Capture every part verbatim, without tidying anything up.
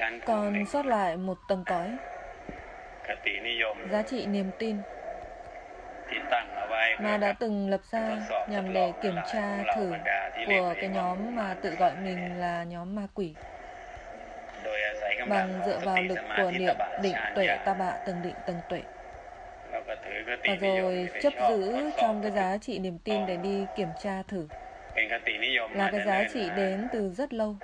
còn sót lại một tầng cõi, giá trị niềm tin mà đã từng lập ra nhằm để kiểm tra thử của cái nhóm mà tự gọi mình là nhóm ma quỷ, bằng dựa vào lực của niệm định tuệ ta bạ từng định từng tuệ, và rồi chấp giữ trong cái giá trị niềm tin để đi kiểm tra thử, là cái giá trị đến từ rất lâu.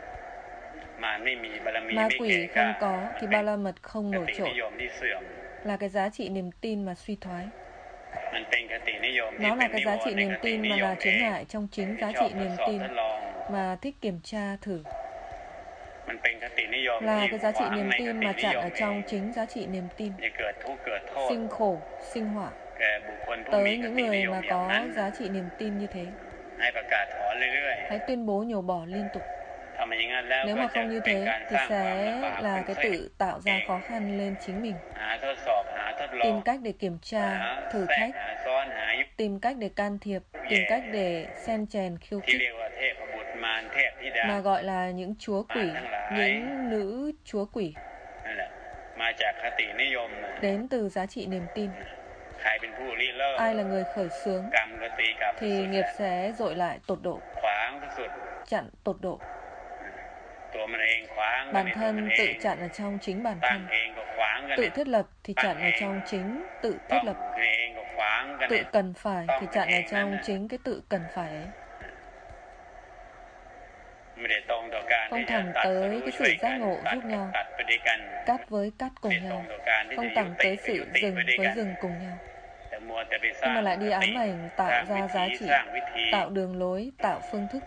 Ma quỷ không có thì ba la mật không nổi trội, là cái giá trị niềm tin mà suy thoái. Nó là cái giá trị niềm tin mà là chướng ngại trong chính giá trị niềm tin mà thích kiểm tra thử, là cái giá trị niềm tin mà chặn ở trong chính giá trị niềm tin, sinh khổ, sinh họa tới những người mà có giá trị niềm tin như thế. Hãy tuyên bố nhổ bỏ liên tục. Nếu mà không như thế thì sẽ là cái tự tạo ra khó khăn lên chính mình, tìm cách để kiểm tra, thử thách, tìm cách để can thiệp, tìm cách để xen chèn khiêu khích, mà gọi là những chúa quỷ, những nữ chúa quỷ, đến từ giá trị niềm tin. Ai là người khởi xướng thì nghiệp sẽ dội lại tột độ, chặn tột độ. Bản thân tự chặn ở trong chính bản thân, tự thiết lập thì chặn ở trong chính tự thiết lập, tự cần phải thì chặn ở trong chính cái tự cần phải ấy. Không thẳng tới cái sự giác ngộ giúp nhau, cắt với cắt cùng nhau, không thẳng tới sự dừng với dừng cùng nhau, nhưng mà lại đi ám ảnh tạo ra giá trị, tạo đường lối, tạo phương thức,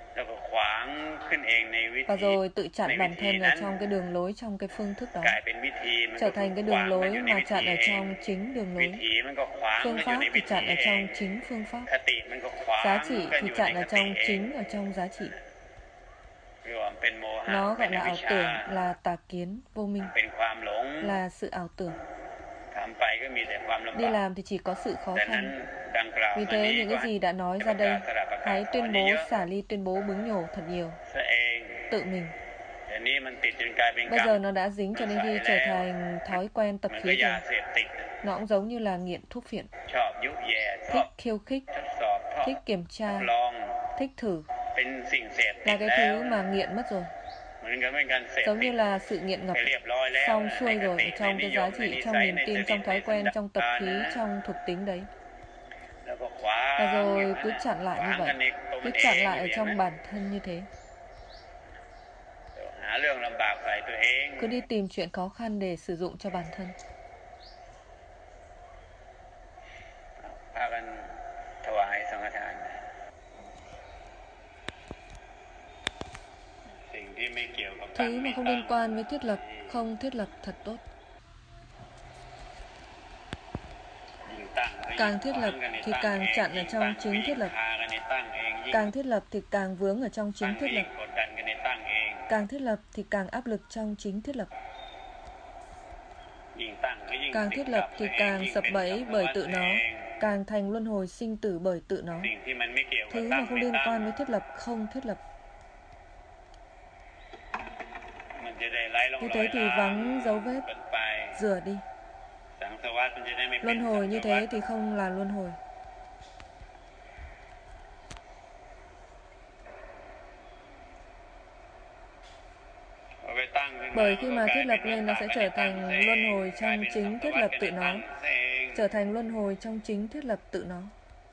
và rồi tự chặn bản thân ở trong cái đường lối, trong cái phương thức đó, trở thành cái đường lối mà chặn ở trong chính đường lối. Phương pháp thì chặn ở trong chính phương pháp, giá trị thì chặn ở trong chính ở trong giá trị. Nó gọi là ảo tưởng, là tà kiến, vô minh, là sự ảo tưởng. Đi làm thì chỉ có sự khó khăn. Vì thế những cái gì đã nói ra đây, hãy tuyên bố xả ly, tuyên bố bứng nhổ thật nhiều. Tự mình. Bây giờ nó đã dính cho nên khi trở thành thói quen tập khí rồi. Nó cũng giống như là nghiện thuốc phiện. Thích khiêu khích, thích kiểm tra, thích thử, là cái thứ mà nghiện mất rồi. Giống như là sự nghiện ngập xong xuôi rồi ở trong cái giá trị, trong niềm tin, trong thói quen, trong tập khí, trong thuộc tính đấy. Và rồi cứ chặn lại như vậy, cứ chặn lại ở trong bản thân như thế. Cứ đi tìm chuyện khó khăn để sử dụng cho bản thân. Thứ mà không liên quan với thiết lập, không thiết lập thật tốt. Càng thiết lập thì càng chặn ở trong chính thiết lập, càng thiết lập thì càng vướng ở trong chính thiết lập, càng thiết lập thì càng áp lực trong chính thiết lập, càng thiết lập thì càng sập bẫy bởi tự nó, càng thành luân hồi sinh tử bởi tự nó. Thứ mà không liên quan với thiết lập, không thiết lập. Như thế thì vắng dấu vết, rửa đi. Luân hồi như thế thì không là luân hồi. Bởi khi mà thiết lập lên nó sẽ trở thành luân hồi trong chính thiết lập tự nó, trở thành luân hồi trong chính thiết lập tự nó.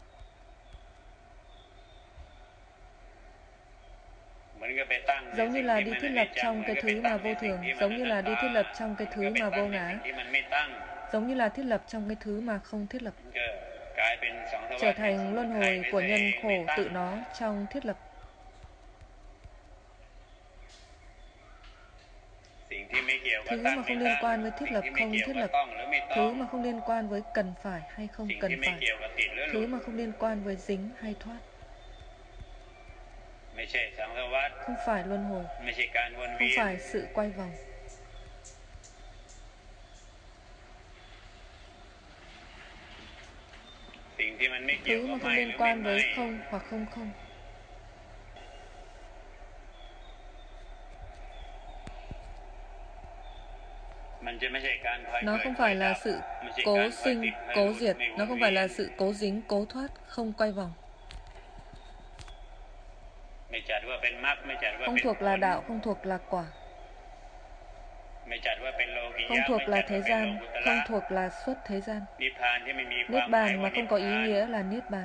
Giống như là đi thiết lập trong cái thứ mà vô thường, giống như là đi thiết lập trong cái thứ mà vô ngã, giống như là thiết lập trong cái thứ mà không thiết lập, trở thành luân hồi của nhân khổ tự nó trong thiết lập. Thứ mà không liên quan với thiết lập, không thiết lập. Thứ mà không liên quan với cần phải hay không cần phải. Thứ mà không liên quan với dính hay thoát. Không phải luân hồi, không phải sự quay vòng. Thứ mà không liên quan với không hoặc không không. Nó không phải là sự cố sinh, cố diệt. Nó không phải là sự cố dính, cố thoát, không quay vòng. Không thuộc là đạo, không thuộc là quả. Không thuộc là thế gian, không thuộc là xuất thế gian. Niết bàn mà không có ý nghĩa là niết bàn.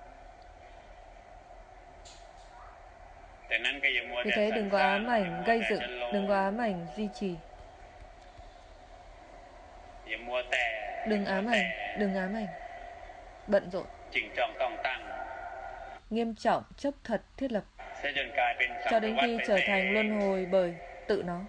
Vì thế đừng có ám ảnh gây dựng, đừng có ám ảnh duy trì. Đừng ám ảnh, đừng ám ảnh. Bận rộn. Nghiêm trọng, chấp thật, thiết lập. Cho đến khi trở thành luân hồi bởi tự nó.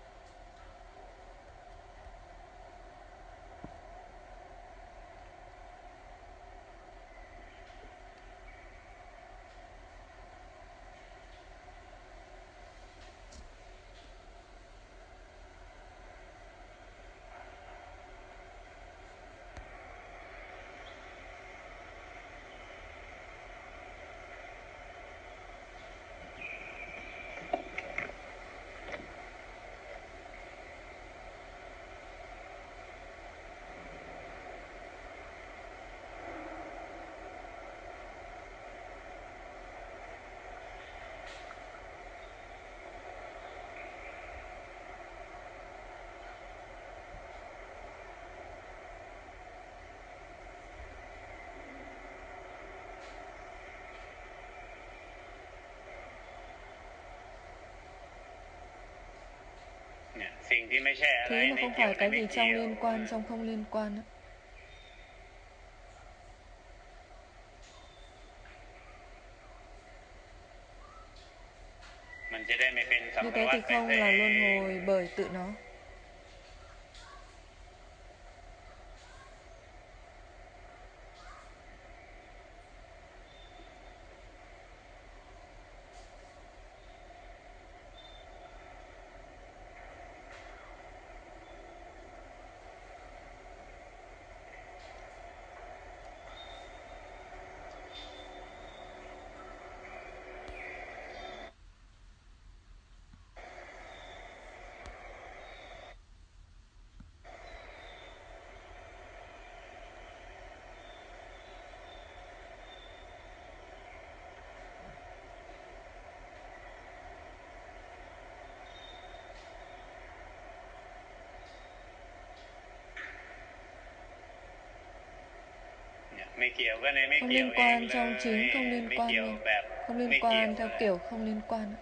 Thứ mà không phải cái gì trong liên quan, trong không liên quan đó. Như thế thì không là luân hồi bởi tự nó. Không liên quan trong chính không liên quan luôn. Không liên quan theo kiểu không liên quan.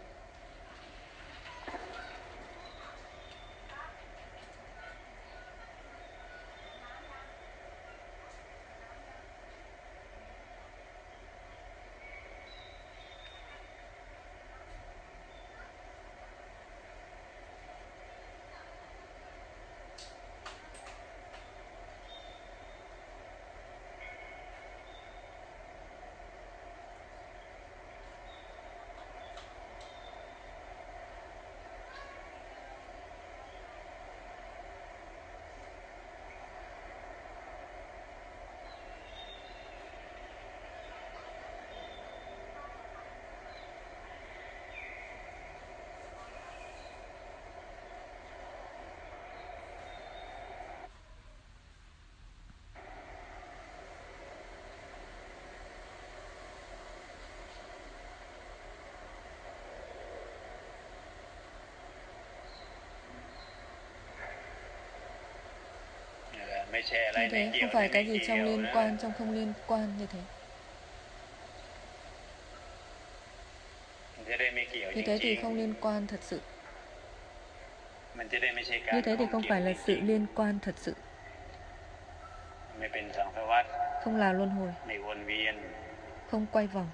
Như thế không phải cái gì trong liên quan, trong không liên quan như thế. Như thế thì không liên quan thật sự. Như thế thì không phải là sự liên quan thật sự. Không là luân hồi. Không quay vòng.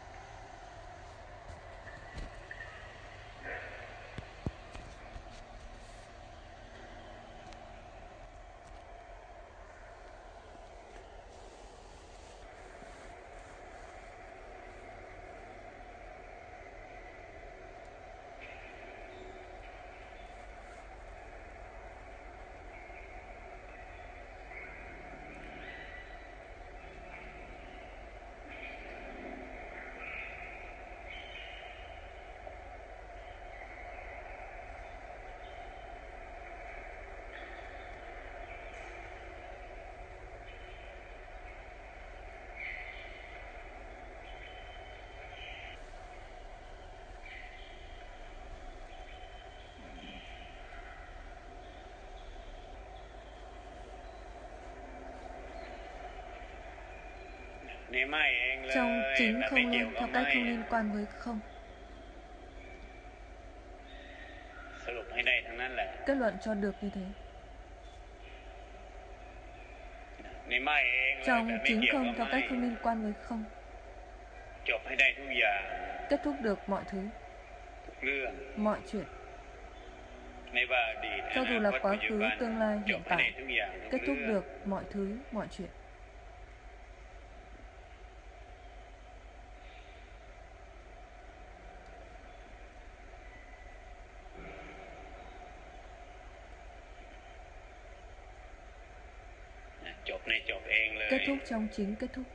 trong chính không luôn theo cách không liên quan với không. Kết luận cho được như thế. Trong chính không theo cách không liên quan với không. Kết thúc được mọi thứ, mọi chuyện. Cho dù là quá khứ, tương lai, hiện tại, kết thúc được mọi thứ, mọi chuyện. Kết thúc trong chính kết thúc.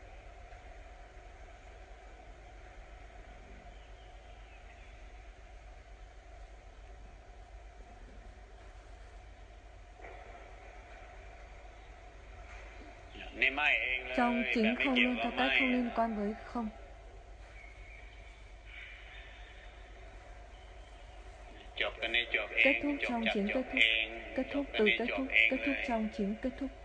Trong chính không luôn theo cách không liên quan với không. Kết thúc trong chính kết thúc. Kết thúc từ kết thúc. Kết thúc trong chính kết thúc.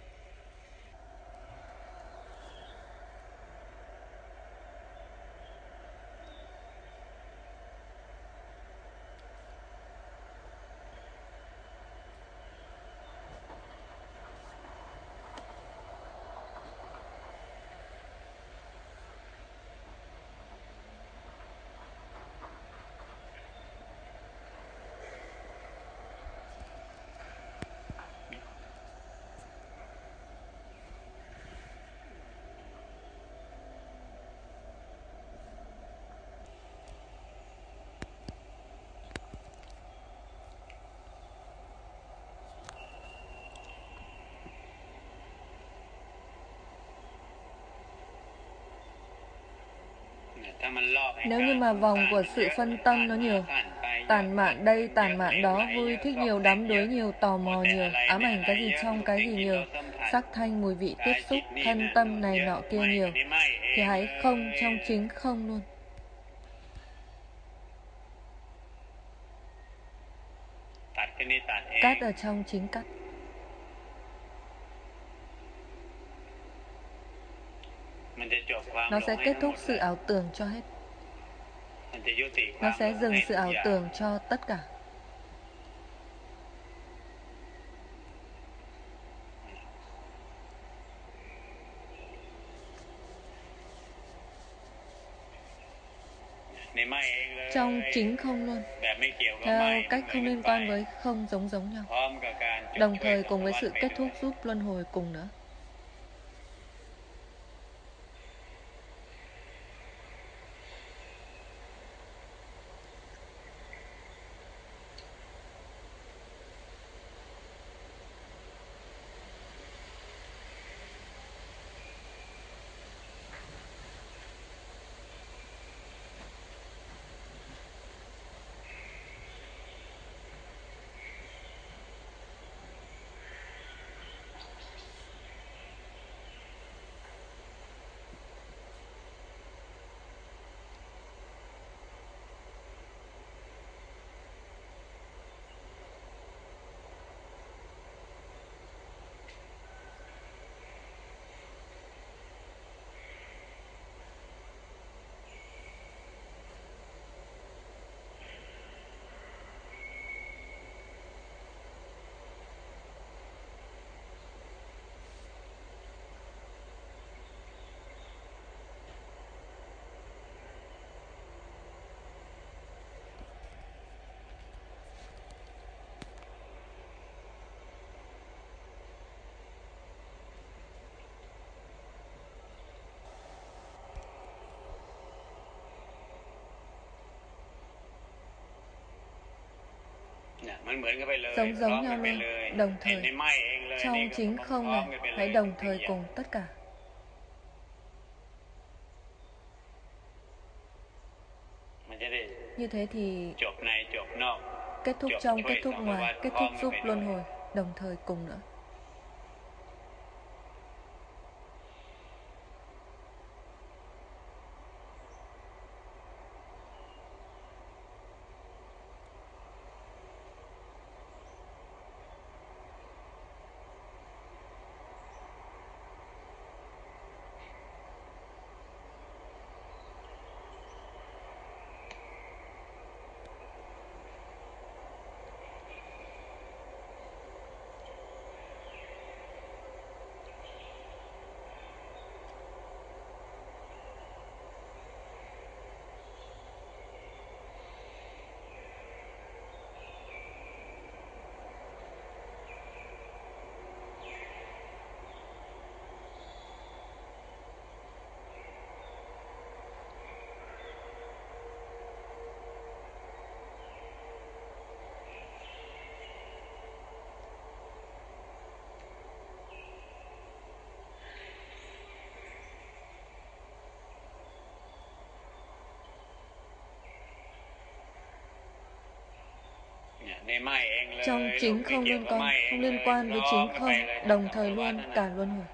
Nếu như mà vòng của sự phân tâm nó nhiều, tản mạn đây, tản mạn đó, vui thích nhiều, đắm đuối nhiều, tò mò nhiều, ám ảnh cái gì trong cái gì nhiều, sắc thanh mùi vị tiếp xúc, thân tâm này nọ kia nhiều, thì hãy không trong chính không luôn. Cắt ở trong chính cắt. Nó sẽ kết thúc sự ảo tưởng cho hết. Nó sẽ dừng sự ảo tưởng cho tất cả. Trong chính không luôn, theo cách không liên quan với không giống giống nhau, đồng thời cùng với sự kết thúc giúp luân hồi cùng nữa. Giống giống nhau luôn, đồng thời. Trong chính không này, hãy đồng thời cùng tất cả. Như thế thì kết thúc trong, kết thúc ngoài, kết thúc giúp luân hồi, đồng thời cùng nữa. Trong chính không liên quan, không liên quan với chính không, đồng thời luôn cả luân hồi.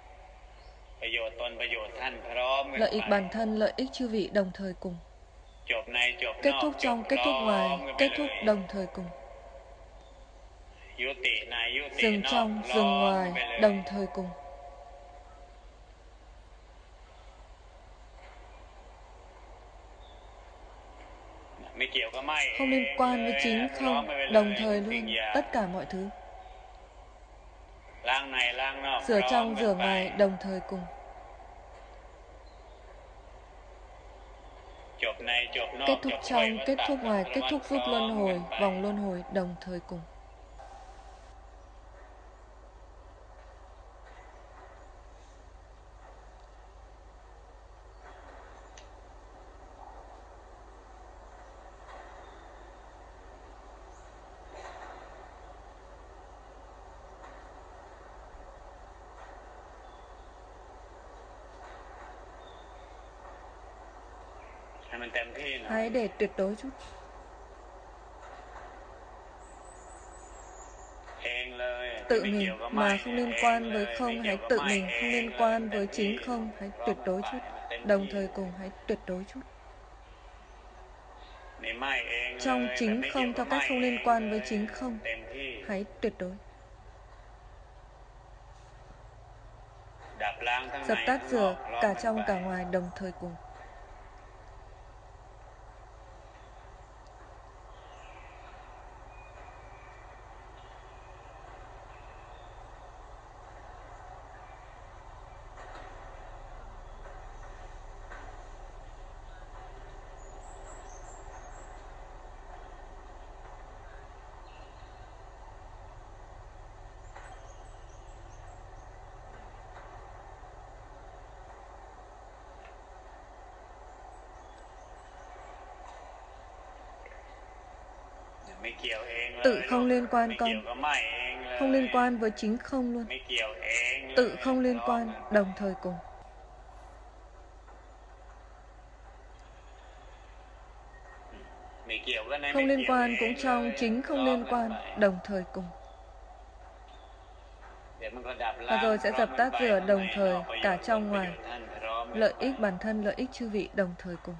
Lợi ích bản thân, lợi ích chư vị đồng thời cùng. Kết thúc trong, kết thúc ngoài, kết thúc đồng thời cùng. Dừng trong, dừng ngoài, đồng thời cùng. Không liên quan với chính không, đồng thời luôn tất cả mọi thứ. Rửa trong, rửa ngoài, đồng thời cùng. Kết thúc trong, kết thúc ngoài, kết thúc giúp luân hồi, vòng luân hồi đồng thời cùng. Hãy để tuyệt đối chút. Tự mình mà không liên quan với không, hãy tự mình không liên quan với chính không, hãy tuyệt đối chút. Đồng thời cùng, hãy tuyệt đối chút. Trong chính không theo cách không liên quan với chính không, hãy tuyệt đối. Dập tắt rửa cả trong cả ngoài đồng thời cùng. Tự không liên quan con, không liên quan với chính không luôn. Tự không liên quan, đồng thời cùng. Không liên quan cũng trong chính không liên quan, đồng thời cùng. Và rồi sẽ dập tắt rửa đồng thời cả trong ngoài. Lợi ích bản thân, lợi ích chư vị đồng thời cùng.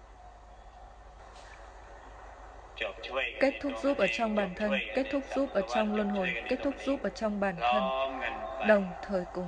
Kết thúc giúp ở trong bản thân, kết thúc giúp ở trong luân hồi, kết thúc giúp ở trong bản thân, đồng thời cùng.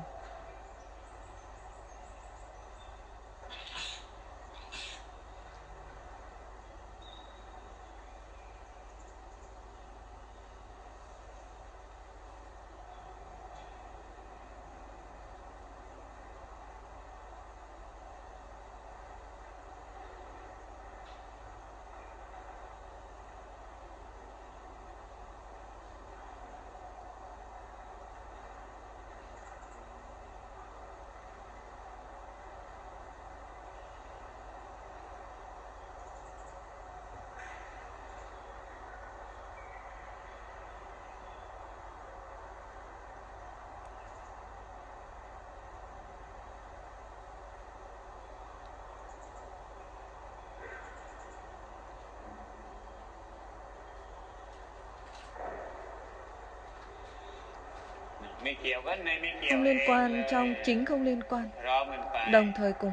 Không liên quan trong chính không liên quan, đồng thời cùng.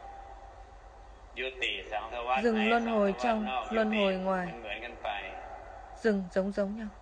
Dừng luân hồi trong, luân hồi ngoài. Dừng giống giống nhau.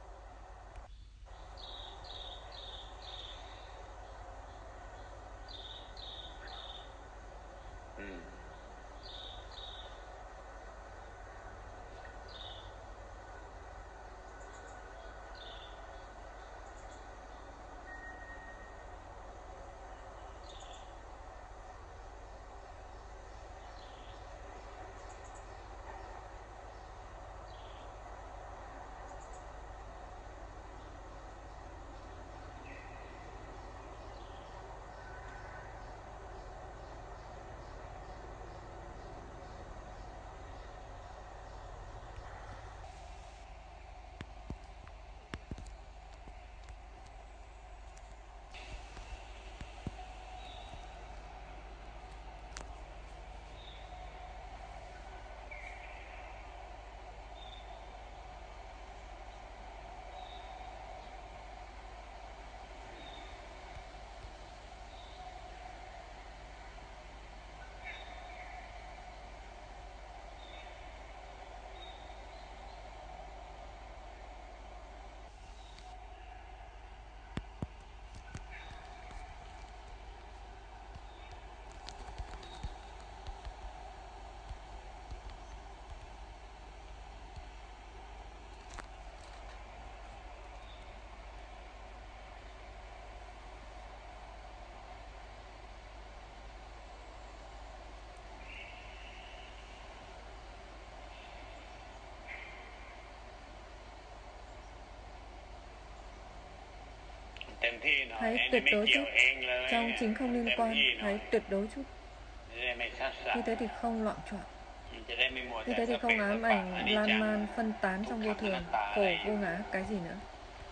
hãy tuyệt đối chút. Trong chính không liên quan, hãy tuyệt đối chút. Như thế thì không loạn trọn. Như thế thì không ám ảnh, lan man, phân tán trong vô thường, khổ, vô ngã, cái gì nữa.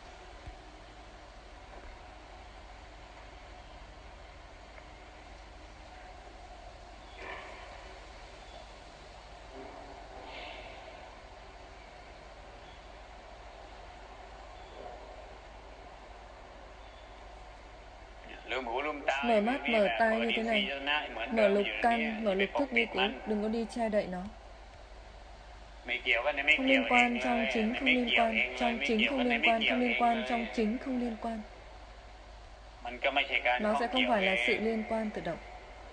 Mở mắt, mở tai như thế này, mở lục căn, mở lục thức như cũ, đừng có đi che đậy nó. Không liên quan trong chính không liên quan, trong chính không liên quan, không liên quan trong chính không liên quan. Nó sẽ không phải là sự liên quan tự động.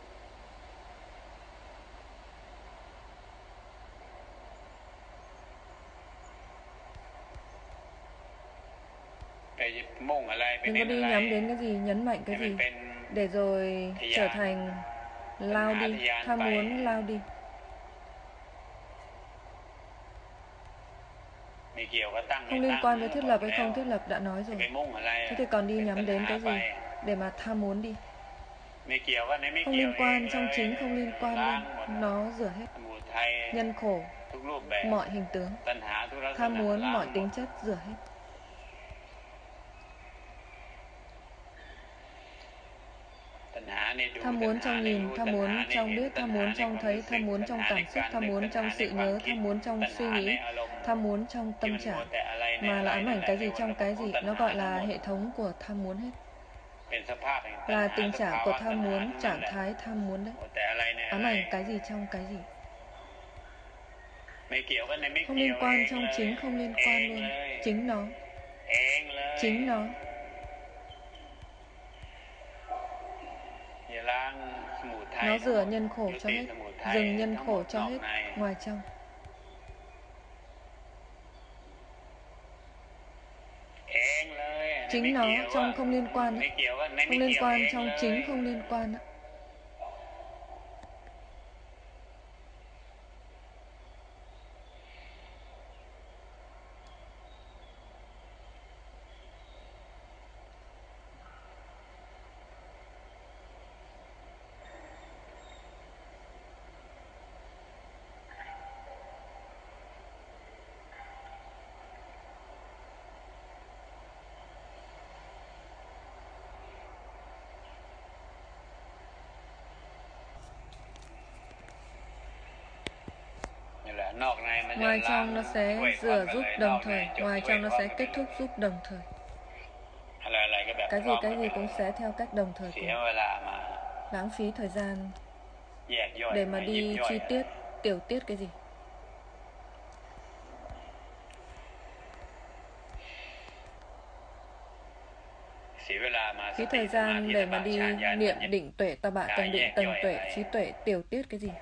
Đừng có đi nhắm đến cái gì, nhấn mạnh cái gì, để rồi trở thành lao đi, tham muốn lao đi. Không liên quan với thiết lập hay không thiết lập đã nói rồi. Thế thì còn đi nhắm đến cái gì để mà tham muốn đi. Không liên quan trong chính không liên quan luôn. Nó rửa hết nhân khổ, mọi hình tướng, tham muốn, mọi tính chất rửa hết. Tham muốn trong nhìn, tham muốn trong biết, tham muốn trong thấy, tham muốn trong cảm xúc, tham muốn trong sự nhớ, tham muốn trong suy nghĩ, tham muốn trong tâm trạng. Mà là ám ảnh cái gì trong cái gì, nó gọi là hệ thống của tham muốn hết. Là tình trạng của tham muốn, trạng thái tham muốn đấy. Ám ảnh cái gì trong cái gì. Không liên quan trong chính không liên quan luôn. Chính nó. Chính nó. Nó rửa nhân khổ cho hết, dừng nhân khổ cho hết, ngoài trong. Chính nó trong không liên quan, không liên quan trong chính không liên quan. Ngoài trong nó sẽ rửa giúp đồng thời, ngoài trong nó sẽ kết thúc giúp đồng thời. Cái gì cái gì cũng sẽ theo cách đồng thời cùng. Lãng phí thời gian để mà đi chi tiết, tiểu tiết cái gì. Phí thời gian để mà đi niệm định tuệ, ta bạ tầng định tầng tuệ, trí tuệ, tiểu tiết cái gì.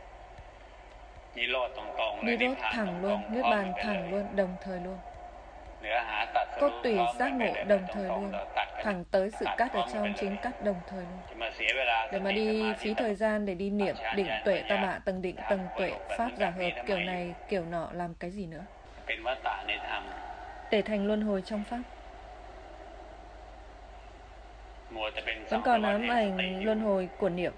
Đi rốt thẳng luôn, niết bàn thẳng luôn, đồng thời luôn. Cốt tủy giác ngộ đồng thời luôn, thẳng tới sự cắt ở trong chính cắt đồng thời luôn. Để mà đi phí thời gian để đi niệm định tuệ, ta bạ tầng định tầng tuệ, pháp giả hợp kiểu này kiểu nọ làm cái gì nữa. Để thành luân hồi trong pháp. Vẫn còn ám ảnh luân hồi của niệm.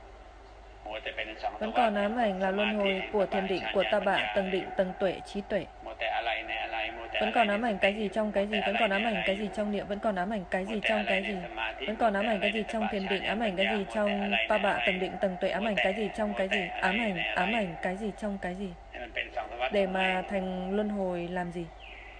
Vẫn còn ám ảnh là luân hồi của thiền định, của ta bạ, tầng định, tầng tuệ, trí tuệ. Vẫn còn ám ảnh cái gì trong cái gì, vẫn còn ám ảnh cái gì trong niệm, vẫn còn ám ảnh cái gì trong cái gì. Vẫn còn ám ảnh cái gì trong thiền định, ám ảnh cái gì trong ta bạ, tầng định, tầng tuệ, ám ảnh cái gì trong cái gì, ám ảnh, ám ảnh cái gì trong cái gì. Để mà thành luân hồi làm gì?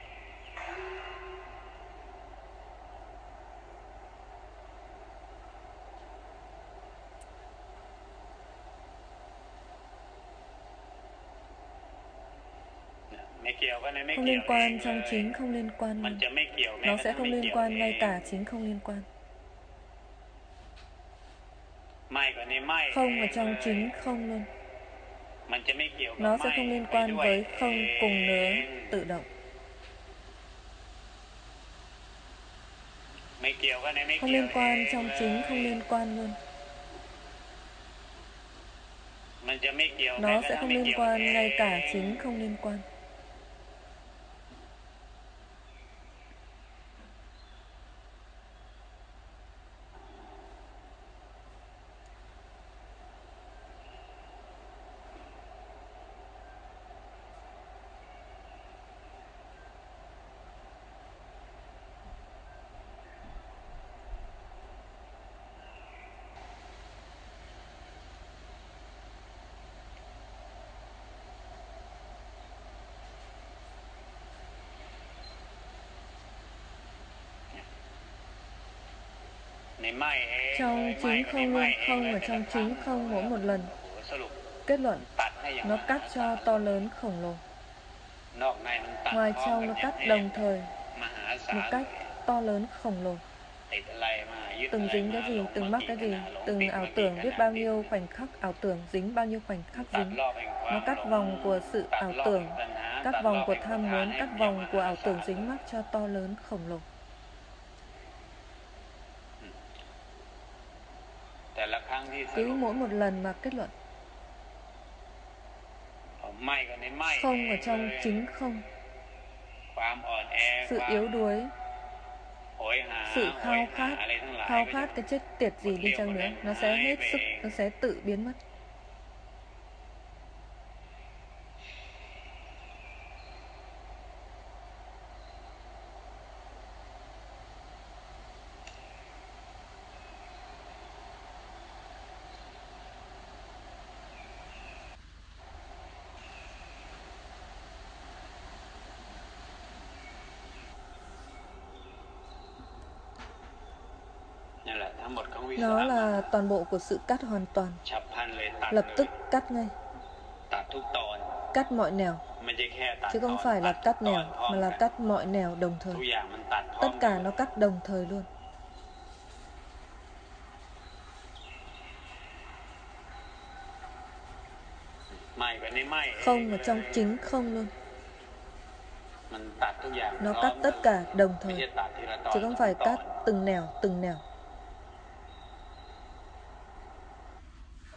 Không liên quan trong chính không liên quan luôn. Nó sẽ không liên quan ngay cả chính không liên quan. Không ở trong chính không luôn. Nó sẽ không liên quan với không cùng nữa tự động. Không liên quan trong chính không liên quan luôn. Nó sẽ không liên quan ngay cả chính không liên quan. trong chính không luôn, không ở trong chính không mỗi một lần. Kết luận, nó cắt cho to lớn khổng lồ. Ngoài trong nó cắt đồng thời một cách to lớn khổng lồ. Từng dính cái gì, từng mắc cái gì, từng ảo tưởng biết bao nhiêu khoảnh khắc ảo tưởng, dính bao nhiêu khoảnh khắc dính. Nó cắt vòng của sự ảo tưởng, cắt vòng của tham muốn, cắt vòng của ảo tưởng dính mắc cho to lớn khổng lồ. Cứ mỗi một lần mà kết luận không ở trong chính không, sự yếu đuối, sự khao khát, khao khát cái chết tiệt gì đi chăng nữa, nó sẽ hết sức, nó sẽ tự biến mất. Nó là toàn bộ của sự cắt hoàn toàn, lập tức cắt ngay, cắt mọi nẻo, chứ không phải là cắt nẻo, mà là cắt mọi nẻo đồng thời. Tất cả nó cắt đồng thời luôn. Không ở trong chính không luôn. Nó cắt tất cả đồng thời, chứ không phải cắt từng nẻo, từng nẻo.